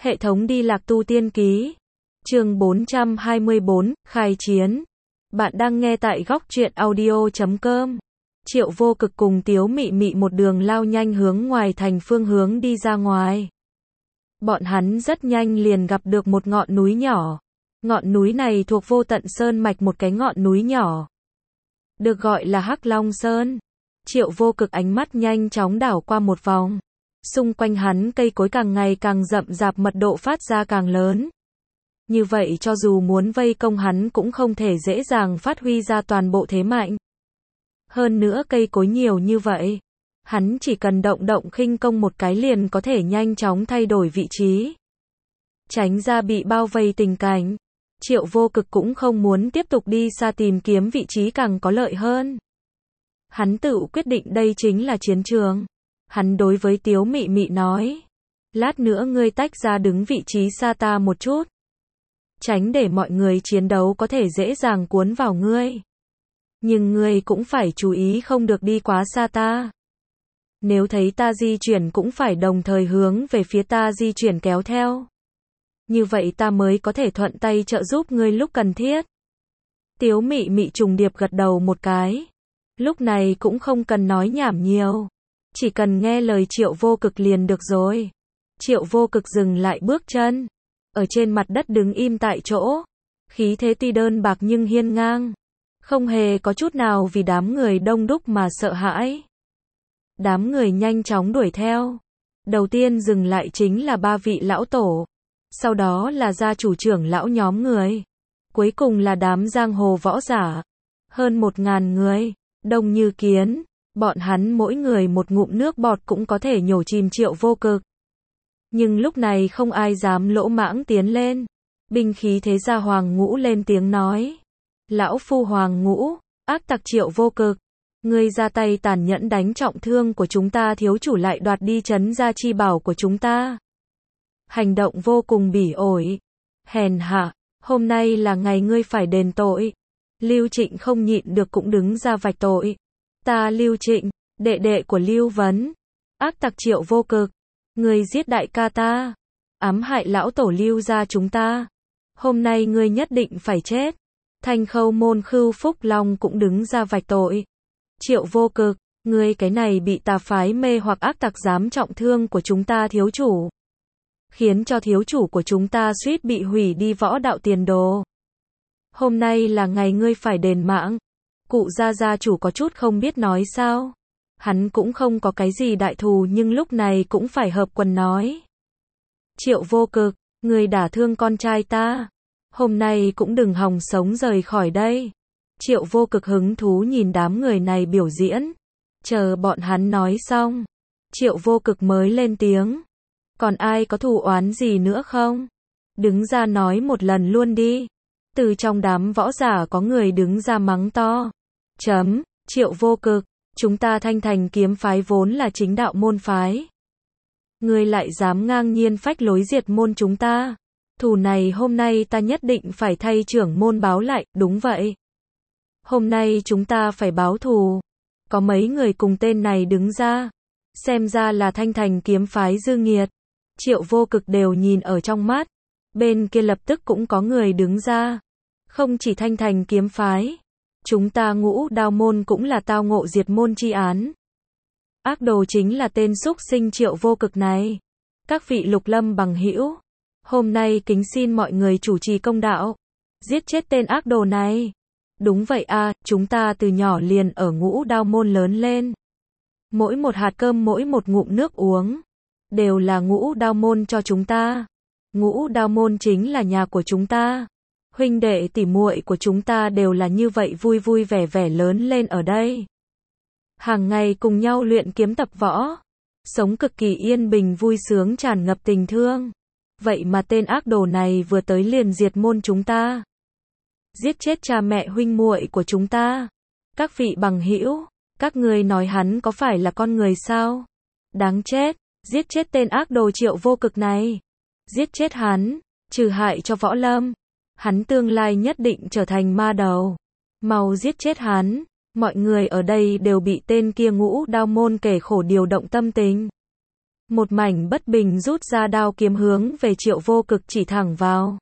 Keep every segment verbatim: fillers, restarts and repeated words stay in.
Hệ thống đi lạc tu tiên ký. Chương bốn trăm hai mươi bốn, khai chiến. Bạn đang nghe tại góc truyện audio chấm com. Triệu Vô Cực cùng Tiếu Mị Mị một đường lao nhanh hướng ngoài thành phương hướng đi ra ngoài. Bọn hắn rất nhanh liền gặp được một ngọn núi nhỏ. Ngọn núi này thuộc Vô Tận Sơn mạch, một cái ngọn núi nhỏ, được gọi là Hắc Long Sơn. Triệu Vô Cực ánh mắt nhanh chóng đảo qua một vòng. Xung quanh hắn cây cối càng ngày càng rậm rạp, mật độ phát ra càng lớn. Như vậy cho dù muốn vây công hắn cũng không thể dễ dàng phát huy ra toàn bộ thế mạnh. Hơn nữa cây cối nhiều như vậy, hắn chỉ cần động động khinh công một cái liền có thể nhanh chóng thay đổi vị trí, tránh ra bị bao vây tình cảnh. Triệu Vô Cực cũng không muốn tiếp tục đi xa tìm kiếm vị trí càng có lợi hơn. Hắn tự quyết định đây chính là chiến trường. Hắn đối với Tiếu Mị Mị nói, lát nữa ngươi tách ra đứng vị trí xa ta một chút, tránh để mọi người chiến đấu có thể dễ dàng cuốn vào ngươi. Nhưng ngươi cũng phải chú ý không được đi quá xa ta. Nếu thấy ta di chuyển cũng phải đồng thời hướng về phía ta di chuyển kéo theo. Như vậy ta mới có thể thuận tay trợ giúp ngươi lúc cần thiết. Tiếu Mị Mị trùng điệp gật đầu một cái. Lúc này cũng không cần nói nhảm nhiều, chỉ cần nghe lời Triệu Vô Cực liền được rồi. Triệu Vô Cực dừng lại bước chân, ở trên mặt đất đứng im tại chỗ. Khí thế tuy đơn bạc nhưng hiên ngang, không hề có chút nào vì đám người đông đúc mà sợ hãi. Đám người nhanh chóng đuổi theo. Đầu tiên dừng lại chính là ba vị lão tổ, sau đó là gia chủ trưởng lão nhóm người, cuối cùng là đám giang hồ võ giả. Hơn một ngàn người, đông như kiến. Bọn hắn mỗi người một ngụm nước bọt cũng có thể nhổ chìm Triệu Vô Cực. Nhưng lúc này không ai dám lỗ mãng tiến lên. Binh khí thế gia Hoàng Ngũ lên tiếng nói, lão phu Hoàng Ngũ, ác tặc Triệu Vô Cực, ngươi ra tay tàn nhẫn đánh trọng thương của chúng ta thiếu chủ, lại đoạt đi trấn gia chi bảo của chúng ta. Hành động vô cùng bỉ ổi, hèn hạ, hôm nay là ngày ngươi phải đền tội. Lưu Trịnh không nhịn được cũng đứng ra vạch tội. Ta Lưu Trịnh, đệ đệ của Lưu Vấn, ác tặc Triệu Vô Cực, ngươi giết đại ca ta, ám hại lão tổ Lưu gia chúng ta. Hôm nay ngươi nhất định phải chết. Thanh Khâu môn Khưu Phúc Long cũng đứng ra vạch tội. Triệu Vô Cực, ngươi cái này bị tà phái mê hoặc ác tặc dám trọng thương của chúng ta thiếu chủ, khiến cho thiếu chủ của chúng ta suýt bị hủy đi võ đạo tiền đồ. Hôm nay là ngày ngươi phải đền mạng. Cụ gia gia chủ có chút không biết nói sao. Hắn cũng không có cái gì đại thù nhưng lúc này cũng phải hợp quần nói. Triệu Vô Cực, ngươi đả thương con trai ta, hôm nay cũng đừng hòng sống rời khỏi đây. Triệu Vô Cực hứng thú nhìn đám người này biểu diễn. Chờ bọn hắn nói xong, Triệu Vô Cực mới lên tiếng. Còn ai có thù oán gì nữa không? Đứng ra nói một lần luôn đi. Từ trong đám võ giả có người đứng ra mắng to. Chấm, Triệu Vô Cực, chúng ta Thanh Thành kiếm phái vốn là chính đạo môn phái. Ngươi lại dám ngang nhiên phách lối diệt môn chúng ta. Thù này hôm nay ta nhất định phải thay trưởng môn báo lại. Đúng vậy, hôm nay chúng ta phải báo thù. Có mấy người cùng tên này đứng ra, xem ra là Thanh Thành kiếm phái dư nghiệt. Triệu Vô Cực đều nhìn ở trong mắt. Bên kia lập tức cũng có người đứng ra. Không chỉ Thanh Thành kiếm phái, chúng ta Ngũ Đao môn cũng là tao ngộ diệt môn chi án. Ác đồ chính là tên xúc sinh Triệu Vô Cực này. Các vị lục lâm bằng hữu, hôm nay kính xin mọi người chủ trì công đạo, giết chết tên ác đồ này. Đúng vậy a, chúng ta từ nhỏ liền ở Ngũ Đao môn lớn lên. Mỗi một hạt cơm, mỗi một ngụm nước uống, đều là Ngũ Đao môn cho chúng ta. Ngũ Đao môn chính là nhà của chúng ta. Huynh đệ tỉ muội của chúng ta đều là như vậy vui vui vẻ vẻ lớn lên ở đây. Hàng ngày cùng nhau luyện kiếm tập võ, sống cực kỳ yên bình vui sướng, tràn ngập tình thương. Vậy mà tên ác đồ này vừa tới liền diệt môn chúng ta, giết chết cha mẹ huynh muội của chúng ta. Các vị bằng hữu, các ngươi nói hắn có phải là con người sao? Đáng chết, giết chết tên ác đồ Triệu Vô Cực này. Giết chết hắn, trừ hại cho võ lâm. Hắn tương lai nhất định trở thành ma đầu. Mau giết chết hắn. Mọi người ở đây đều bị tên kia Ngũ Đao môn kể khổ điều động tâm tình. Một mảnh bất bình rút ra đao kiếm hướng về Triệu Vô Cực chỉ thẳng vào.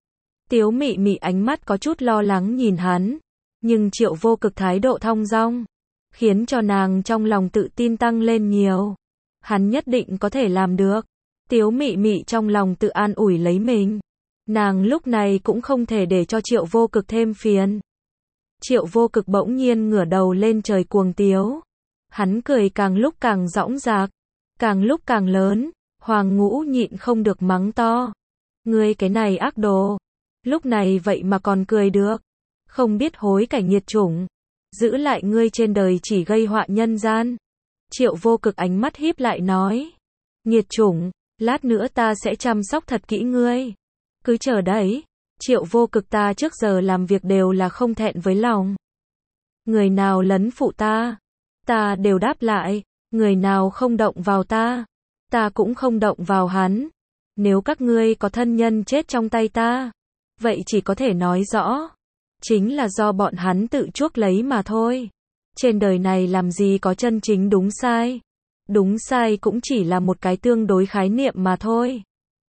Tiếu Mị Mị ánh mắt có chút lo lắng nhìn hắn, nhưng Triệu Vô Cực thái độ thong dong, khiến cho nàng trong lòng tự tin tăng lên nhiều. Hắn nhất định có thể làm được. Tiếu Mị Mị trong lòng tự an ủi lấy mình. Nàng lúc này cũng không thể để cho Triệu Vô Cực thêm phiền. Triệu Vô Cực bỗng nhiên ngửa đầu lên trời cuồng tiếu. Hắn cười càng lúc càng dõng dạc, càng lúc càng lớn. Hoàng Ngũ nhịn không được mắng to. Ngươi cái này ác đồ. Lúc này vậy mà còn cười được. Không biết hối cải nghiệt chủng. Giữ lại ngươi trên đời chỉ gây họa nhân gian. Triệu Vô Cực ánh mắt híp lại nói. Nghiệt chủng, lát nữa ta sẽ chăm sóc thật kỹ ngươi. Cứ chờ đấy. Triệu Vô Cực ta trước giờ làm việc đều là không thẹn với lòng. Người nào lấn phụ ta, ta đều đáp lại. Người nào không động vào ta, ta cũng không động vào hắn. Nếu các ngươi có thân nhân chết trong tay ta, vậy chỉ có thể nói rõ, chính là do bọn hắn tự chuốc lấy mà thôi. Trên đời này làm gì có chân chính đúng sai. Đúng sai cũng chỉ là một cái tương đối khái niệm mà thôi.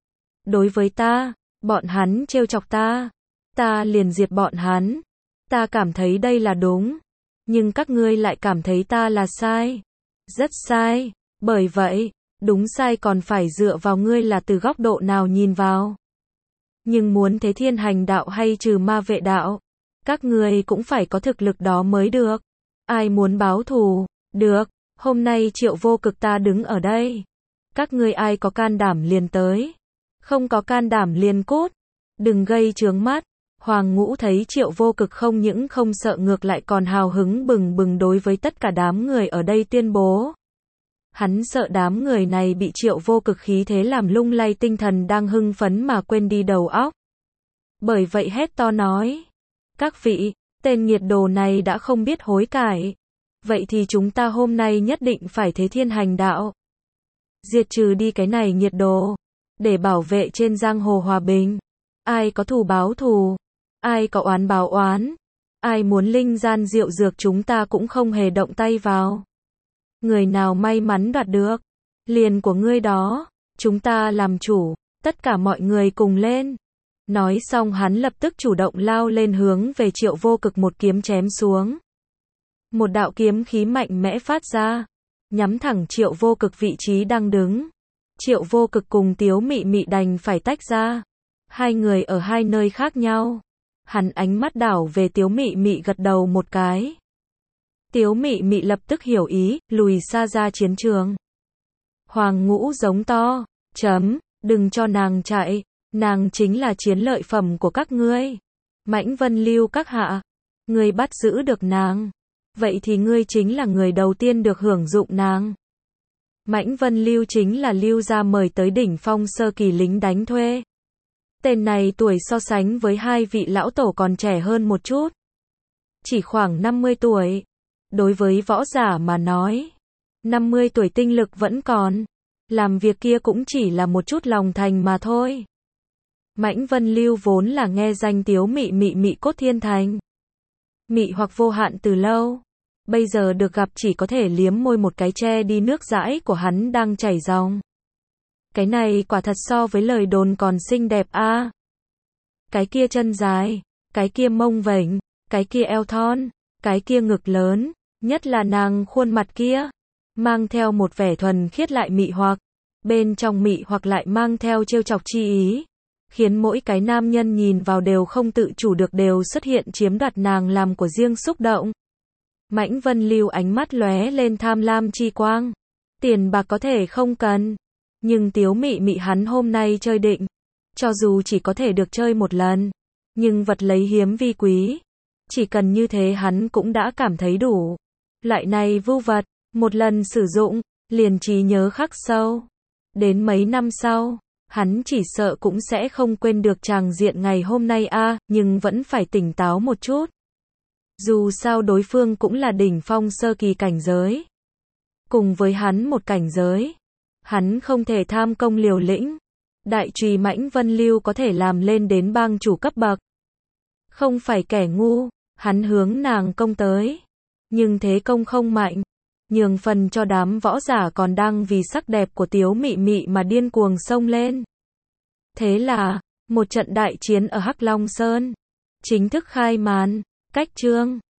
Đối với ta, bọn hắn trêu chọc ta, ta liền diệt bọn hắn. Ta cảm thấy đây là đúng, nhưng các ngươi lại cảm thấy ta là sai. Rất sai. Bởi vậy, đúng sai còn phải dựa vào ngươi là từ góc độ nào nhìn vào. Nhưng muốn thế thiên hành đạo hay trừ ma vệ đạo, các ngươi cũng phải có thực lực đó mới được. Ai muốn báo thù, được, hôm nay Triệu Vô Cực ta đứng ở đây. Các ngươi ai có can đảm liền tới, không có can đảm liền cút. Đừng gây chướng mắt. Hoàng Ngũ thấy Triệu Vô Cực không những không sợ ngược lại còn hào hứng bừng bừng đối với tất cả đám người ở đây tuyên bố. Hắn sợ đám người này bị Triệu Vô Cực khí thế làm lung lay tinh thần đang hưng phấn mà quên đi đầu óc. Bởi vậy hét to nói. Các vị, tên nghiệt đồ này đã không biết hối cải. Vậy thì chúng ta hôm nay nhất định phải thế thiên hành đạo. Diệt trừ đi cái này nghiệt đồ. Để bảo vệ trên giang hồ hòa bình. Ai có thù báo thù. Ai có oán báo oán. Ai muốn linh gian diệu dược chúng ta cũng không hề động tay vào. Người nào may mắn đoạt được, liền của ngươi đó. Chúng ta làm chủ. Tất cả mọi người cùng lên. Nói xong hắn lập tức chủ động lao lên hướng về Triệu Vô Cực một kiếm chém xuống. Một đạo kiếm khí mạnh mẽ phát ra, nhắm thẳng Triệu Vô Cực vị trí đang đứng. Triệu Vô Cực cùng Tiếu Mị Mị đành phải tách ra. Hai người ở hai nơi khác nhau. Hắn ánh mắt đảo về Tiếu Mị Mị gật đầu một cái. Tiếu Mị Mị lập tức hiểu ý, lùi xa ra chiến trường. Hoàng Ngũ giống to, chấm, đừng cho nàng chạy, nàng chính là chiến lợi phẩm của các ngươi. Mãnh Vân Lưu các hạ, ngươi bắt giữ được nàng, vậy thì ngươi chính là người đầu tiên được hưởng dụng nàng. Mãnh Vân Lưu chính là Lưu gia mời tới đỉnh phong sơ kỳ lính đánh thuê. Tên này tuổi so sánh với hai vị lão tổ còn trẻ hơn một chút. Chỉ khoảng năm mươi tuổi. Đối với võ giả mà nói, năm mươi tuổi tinh lực vẫn còn. Làm việc kia cũng chỉ là một chút lòng thành mà thôi. Mãnh Vân Lưu vốn là nghe danh Tiếu Mị Mị Mị cốt thiên thành. Mị hoặc vô hạn từ lâu. Bây giờ được gặp chỉ có thể liếm môi một cái che đi nước dãi của hắn đang chảy ròng. Cái này quả thật so với lời đồn còn xinh đẹp a. À. Cái kia chân dài, cái kia mông vểnh, cái kia eo thon, cái kia ngực lớn, nhất là nàng khuôn mặt kia, mang theo một vẻ thuần khiết lại mị hoặc, bên trong mị hoặc lại mang theo trêu chọc chi ý, khiến mỗi cái nam nhân nhìn vào đều không tự chủ được đều xuất hiện chiếm đoạt nàng làm của riêng xúc động. Mãnh Vân Lưu ánh mắt lóe lên tham lam chi quang. Tiền bạc có thể không cần, nhưng Tiếu Mị Mị hắn hôm nay chơi định, cho dù chỉ có thể được chơi một lần, nhưng vật lấy hiếm vi quý, chỉ cần như thế hắn cũng đã cảm thấy đủ. Loại này vưu vật, một lần sử dụng, liền trí nhớ khắc sâu. Đến mấy năm sau, hắn chỉ sợ cũng sẽ không quên được tràng diện ngày hôm nay a, à, nhưng vẫn phải tỉnh táo một chút. Dù sao đối phương cũng là đỉnh phong sơ kỳ cảnh giới. Cùng với hắn một cảnh giới. Hắn không thể tham công liều lĩnh. Đại trùy Mãnh Vân Lưu có thể làm lên đến bang chủ cấp bậc. Không phải kẻ ngu, hắn hướng nàng công tới. Nhưng thế công không mạnh. nhường phần cho đám võ giả còn đang vì sắc đẹp của Tiếu Mị Mị mà điên cuồng xông lên. Thế là, một trận đại chiến ở Hắc Long Sơn chính thức khai màn. Cách chương